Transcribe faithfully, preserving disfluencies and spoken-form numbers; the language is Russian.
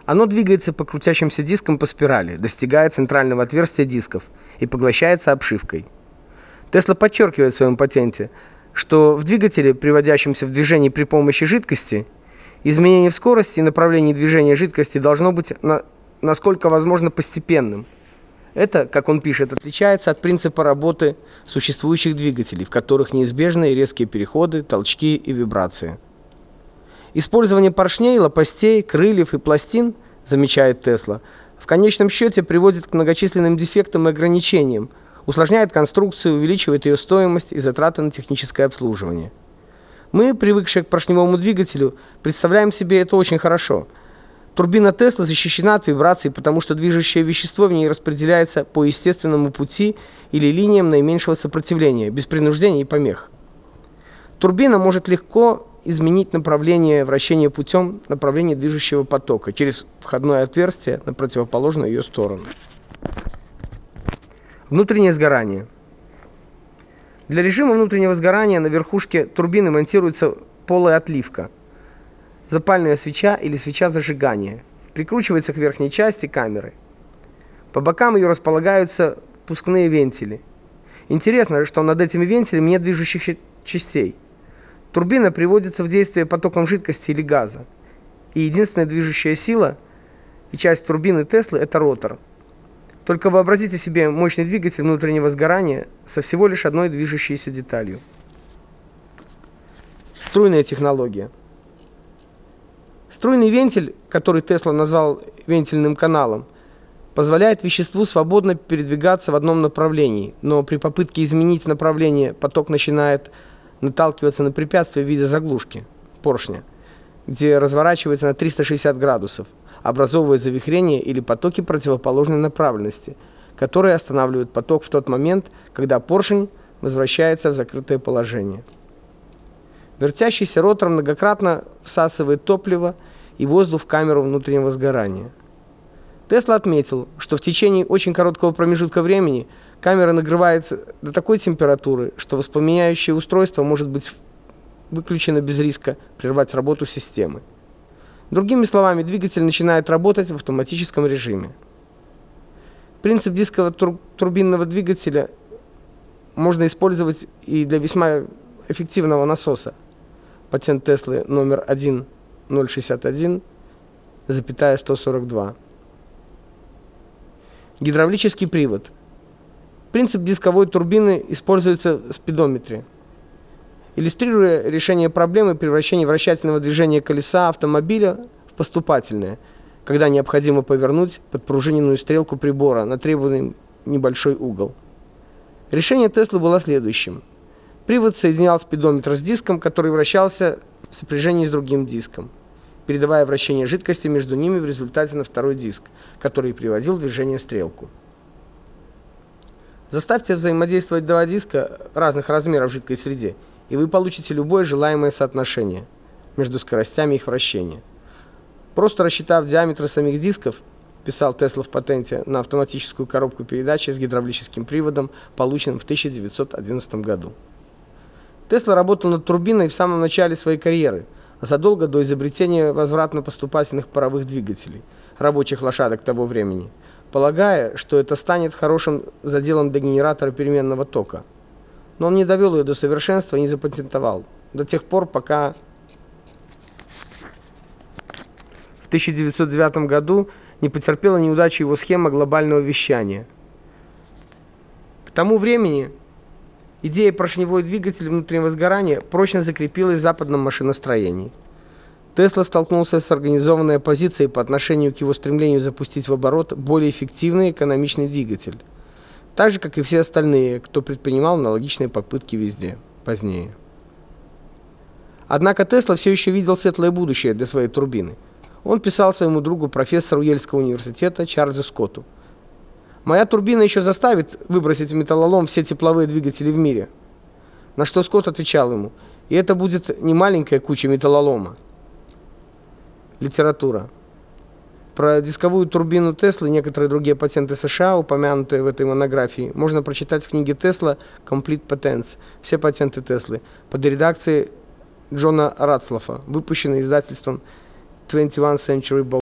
Оно двигается по крутящимся дискам по спирали, достигая центрального отверстия дисков и поглощается обшивкой. Тесла подчеркивает в своем патенте, что в двигателе, приводящемся в движение при помощи жидкости, изменение в скорости и направлении движения жидкости должно быть на, насколько возможно постепенным. Это, как он пишет, отличается от принципа работы существующих двигателей, в которых неизбежны резкие переходы, толчки и вибрации. Использование поршней, лопастей, крыльев и пластин, замечает Тесла, в конечном счете приводит к многочисленным дефектам и ограничениям, усложняет конструкцию, увеличивает ее стоимость и затраты на техническое обслуживание. Мы, привыкшие к поршневому двигателю, представляем себе это очень хорошо. Турбина Теслы защищена от вибраций, потому что движущее вещество в ней распределяется по естественному пути или линиям наименьшего сопротивления, без принуждения и помех. Турбина может легко изменить направление вращения путем направления движущего потока через входное отверстие на противоположную ее сторону. Внутреннее сгорание. Для режима внутреннего сгорания на верхушке турбины монтируется полая отливка, запальная свеча или свеча зажигания. Прикручивается к верхней части камеры. По бокам ее располагаются пускные вентили. Интересно, что над этими вентилями нет движущихся частей. Турбина приводится в действие потоком жидкости или газа. И единственная движущая сила и часть турбины Теслы – это ротор. Только вообразите себе мощный двигатель внутреннего сгорания со всего лишь одной движущейся деталью. Струйная технология. Струйный вентиль, который Тесла назвал вентильным каналом, позволяет веществу свободно передвигаться в одном направлении, но при попытке изменить направление поток начинает наталкиваться на препятствие в виде заглушки, поршня, где разворачивается на триста шестьдесят градусов, образовывая завихрения или потоки противоположной направленности, которые останавливают поток в тот момент, когда поршень возвращается в закрытое положение. Вертящийся ротор многократно всасывает топливо и воздух в камеру внутреннего сгорания. Тесла отметил, что в течение очень короткого промежутка времени камера нагревается до такой температуры, что воспламеняющее устройство может быть выключено без риска прервать работу системы. Другими словами, двигатель начинает работать в автоматическом режиме. Принцип дискового тур- турбинного двигателя можно использовать и для весьма эффективного насоса. Патент Теслы номер один ноль шестьдесят один сто сорок два. Гидравлический привод. Принцип дисковой турбины используется в спидометре. Иллюстрируя решение проблемы превращения вращательного движения колеса автомобиля в поступательное, когда необходимо повернуть подпружиненную стрелку прибора на требуемый небольшой угол. Решение Теслы было следующим. Привод соединял спидометр с диском, который вращался в сопряжении с другим диском, передавая вращение жидкости между ними в результате на второй диск, который приводил в движение стрелку. Заставьте взаимодействовать два диска разных размеров в жидкой среде, и вы получите любое желаемое соотношение между скоростями их вращения. Просто рассчитав диаметры самих дисков, писал Тесла в патенте на автоматическую коробку передач с гидравлическим приводом, полученным в тысяча девятьсот одиннадцатом году. Тесла работал над турбиной в самом начале своей карьеры, задолго до изобретения возвратно-поступательных паровых двигателей, рабочих лошадок того времени, полагая, что это станет хорошим заделом для генератора переменного тока. Но он не довел ее до совершенства и не запатентовал, до тех пор, пока в тысяча девятьсот девятом году не потерпела неудачу его схема глобального вещания. К тому времени идея поршневой двигатель внутреннего сгорания прочно закрепилась в западном машиностроении. Тесла столкнулся с организованной оппозицией по отношению к его стремлению запустить в оборот более эффективный экономичный двигатель, так же, как и все остальные, кто предпринимал аналогичные попытки везде, позднее. Однако Тесла все еще видел светлое будущее для своей турбины. Он писал своему другу, профессору Йельского университета Чарльзу Скотту: «Моя турбина еще заставит выбросить в металлолом все тепловые двигатели в мире». На что Скотт отвечал ему: «И это будет не маленькая куча металлолома». Литература. Про дисковую турбину Теслы и некоторые другие патенты США, упомянутые в этой монографии, можно прочитать в книге Tesla Complete Patents, все патенты Теслы, под редакцией Джона Ратслофа, выпущенной издательством твенти ван Century Book.